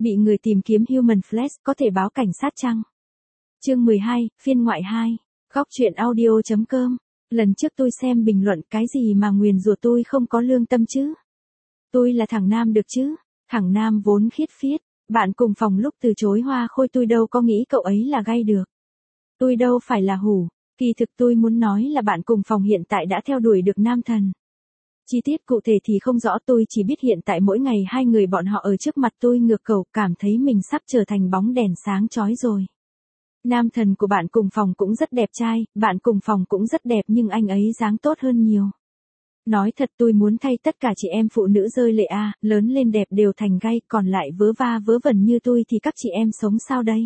Bị người tìm kiếm Human Flesh có thể báo cảnh sát chăng? Chương 12, phiên ngoại 2. Góc truyện audio.com. Lần trước tôi xem bình luận cái gì mà nguyền rủa tôi không có lương tâm chứ? Tôi là thằng Nam được chứ? Thằng Nam vốn khiết phiết. Bạn cùng phòng lúc từ chối Hoa Khôi tôi đâu có nghĩ cậu ấy là gay được. Tôi đâu phải là hủ. Kỳ thực tôi muốn nói là bạn cùng phòng hiện tại đã theo đuổi được nam thần. Chi tiết cụ thể thì không rõ, tôi chỉ biết hiện tại mỗi ngày hai người bọn họ ở trước mặt tôi ngược cầu, cảm thấy mình sắp trở thành bóng đèn sáng chói rồi. Nam thần của bạn cùng phòng cũng rất đẹp trai, bạn cùng phòng cũng rất đẹp nhưng anh ấy dáng tốt hơn nhiều. Nói thật tôi muốn thay tất cả chị em phụ nữ rơi lệ a, lớn lên đẹp đều thành gay, còn lại vớ va vớ vẩn như tôi thì các chị em sống sao đây?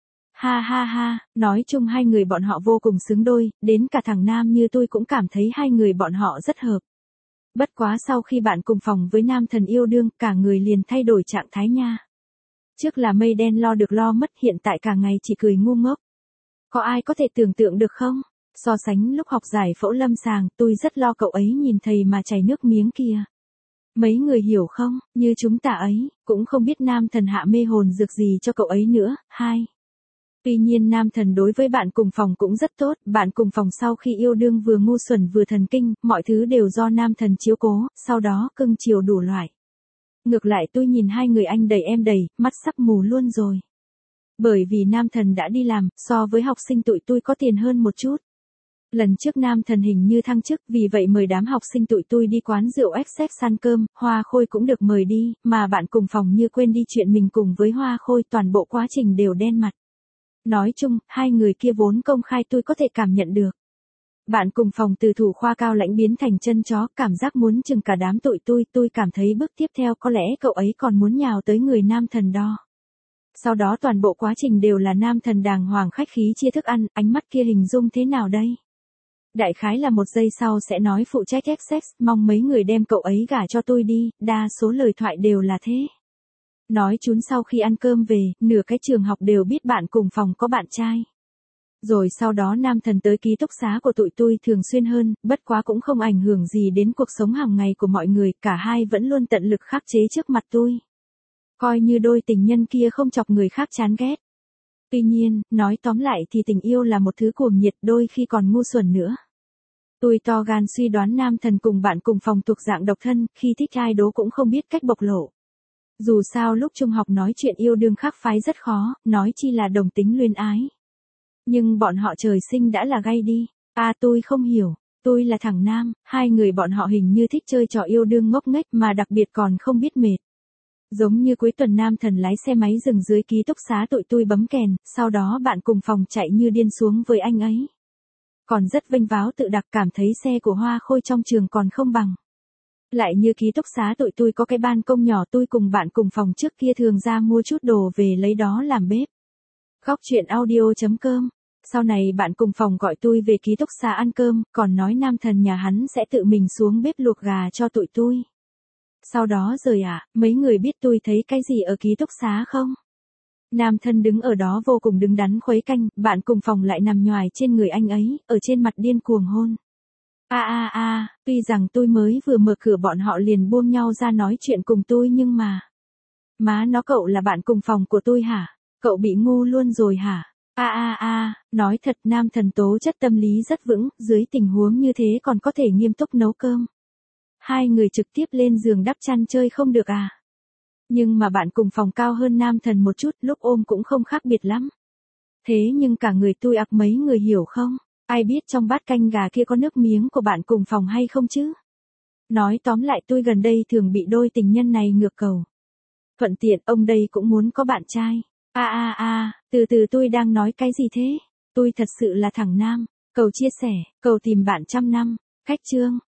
Ha ha ha, nói chung hai người bọn họ vô cùng xứng đôi, đến cả thằng Nam như tôi cũng cảm thấy hai người bọn họ rất hợp. Bất quá sau khi bạn cùng phòng với nam thần yêu đương, cả người liền thay đổi trạng thái nha. Trước là mây đen lo được lo mất, hiện tại cả ngày chỉ cười ngu ngốc. Có ai có thể tưởng tượng được không? So sánh lúc học giải phẫu lâm sàng, tôi rất lo cậu ấy nhìn thầy mà chảy nước miếng kìa. Mấy người hiểu không, như chúng ta ấy, cũng không biết nam thần hạ mê hồn dược gì cho cậu ấy nữa. 2. Tuy nhiên nam thần đối với bạn cùng phòng cũng rất tốt, bạn cùng phòng sau khi yêu đương vừa ngu xuẩn vừa thần kinh, mọi thứ đều do nam thần chiếu cố, sau đó cưng chiều đủ loại. Ngược lại tôi nhìn hai người anh đầy em đầy, mắt sắp mù luôn rồi. Bởi vì nam thần đã đi làm, so với học sinh tụi tôi có tiền hơn một chút. Lần trước nam thần hình như thăng chức, vì vậy mời đám học sinh tụi tôi đi quán rượu Essex ăn cơm, Hoa Khôi cũng được mời đi, mà bạn cùng phòng như quên đi chuyện mình cùng với Hoa Khôi, toàn bộ quá trình đều đen mặt. Nói chung, hai người kia vốn công khai tôi có thể cảm nhận được. Bạn cùng phòng từ thủ khoa cao lãnh biến thành chân chó, cảm giác muốn chừng cả đám tụi tôi cảm thấy bước tiếp theo có lẽ cậu ấy còn muốn nhào tới người nam thần đó. Sau đó toàn bộ quá trình đều là nam thần đàng hoàng khách khí chia thức ăn, ánh mắt kia hình dung thế nào đây? Đại khái là một giây sau sẽ nói phụ trách sex, mong mấy người đem cậu ấy gả cho tôi đi, đa số lời thoại đều là thế. Nói chúng sau khi ăn cơm về, nửa cái trường học đều biết bạn cùng phòng có bạn trai. Rồi sau đó nam thần tới ký túc xá của tụi tôi thường xuyên hơn, bất quá cũng không ảnh hưởng gì đến cuộc sống hàng ngày của mọi người, cả hai vẫn luôn tận lực khắc chế trước mặt tôi. Coi như đôi tình nhân kia không chọc người khác chán ghét. Tuy nhiên, nói tóm lại thì tình yêu là một thứ cuồng nhiệt, đôi khi còn ngu xuẩn nữa. Tôi to gan suy đoán nam thần cùng bạn cùng phòng thuộc dạng độc thân, khi thích ai đố cũng không biết cách bộc lộ. Dù sao lúc trung học nói chuyện yêu đương khác phái rất khó, nói chi là đồng tính luyến ái. Nhưng bọn họ trời sinh đã là gay đi. Tôi không hiểu, tôi là thằng Nam, hai người bọn họ hình như thích chơi trò yêu đương ngốc nghếch mà đặc biệt còn không biết mệt. Giống như cuối tuần nam thần lái xe máy dừng dưới ký túc xá tụi tôi bấm kèn, sau đó bạn cùng phòng chạy như điên xuống với anh ấy. Còn rất vênh váo tự đặc, cảm thấy xe của Hoa Khôi trong trường còn không bằng. Lại như ký túc xá tụi tôi có cái ban công nhỏ, tôi cùng bạn cùng phòng trước kia thường ra mua chút đồ về lấy đó làm bếp. Góc truyện audio.com. Sau này bạn cùng phòng gọi tôi về ký túc xá ăn cơm, còn nói nam thần nhà hắn sẽ tự mình xuống bếp luộc gà cho tụi tôi. Sau đó rồi mấy người biết tôi thấy cái gì ở ký túc xá không? Nam thần đứng ở đó vô cùng đứng đắn khuấy canh, bạn cùng phòng lại nằm nhoài trên người anh ấy, ở trên mặt điên cuồng hôn. Tuy rằng tôi mới vừa mở cửa bọn họ liền buông nhau ra nói chuyện cùng tôi nhưng mà... Má nó, cậu là bạn cùng phòng của tôi hả? Cậu bị ngu luôn rồi hả? Nói thật nam thần tố chất tâm lý rất vững, dưới tình huống như thế còn có thể nghiêm túc nấu cơm. Hai người trực tiếp lên giường đắp chăn chơi không được à? Nhưng mà bạn cùng phòng cao hơn nam thần một chút, lúc ôm cũng không khác biệt lắm. Thế nhưng cả người tôi mấy người hiểu không? Ai biết trong bát canh gà kia có nước miếng của bạn cùng phòng hay không chứ? Nói tóm lại tôi gần đây thường bị đôi tình nhân này ngược cầu. Thuận tiện ông đây cũng muốn có bạn trai. Từ từ tôi đang nói cái gì thế? Tôi thật sự là thằng Nam. Cầu chia sẻ, cầu tìm bạn trăm năm. Cách chương.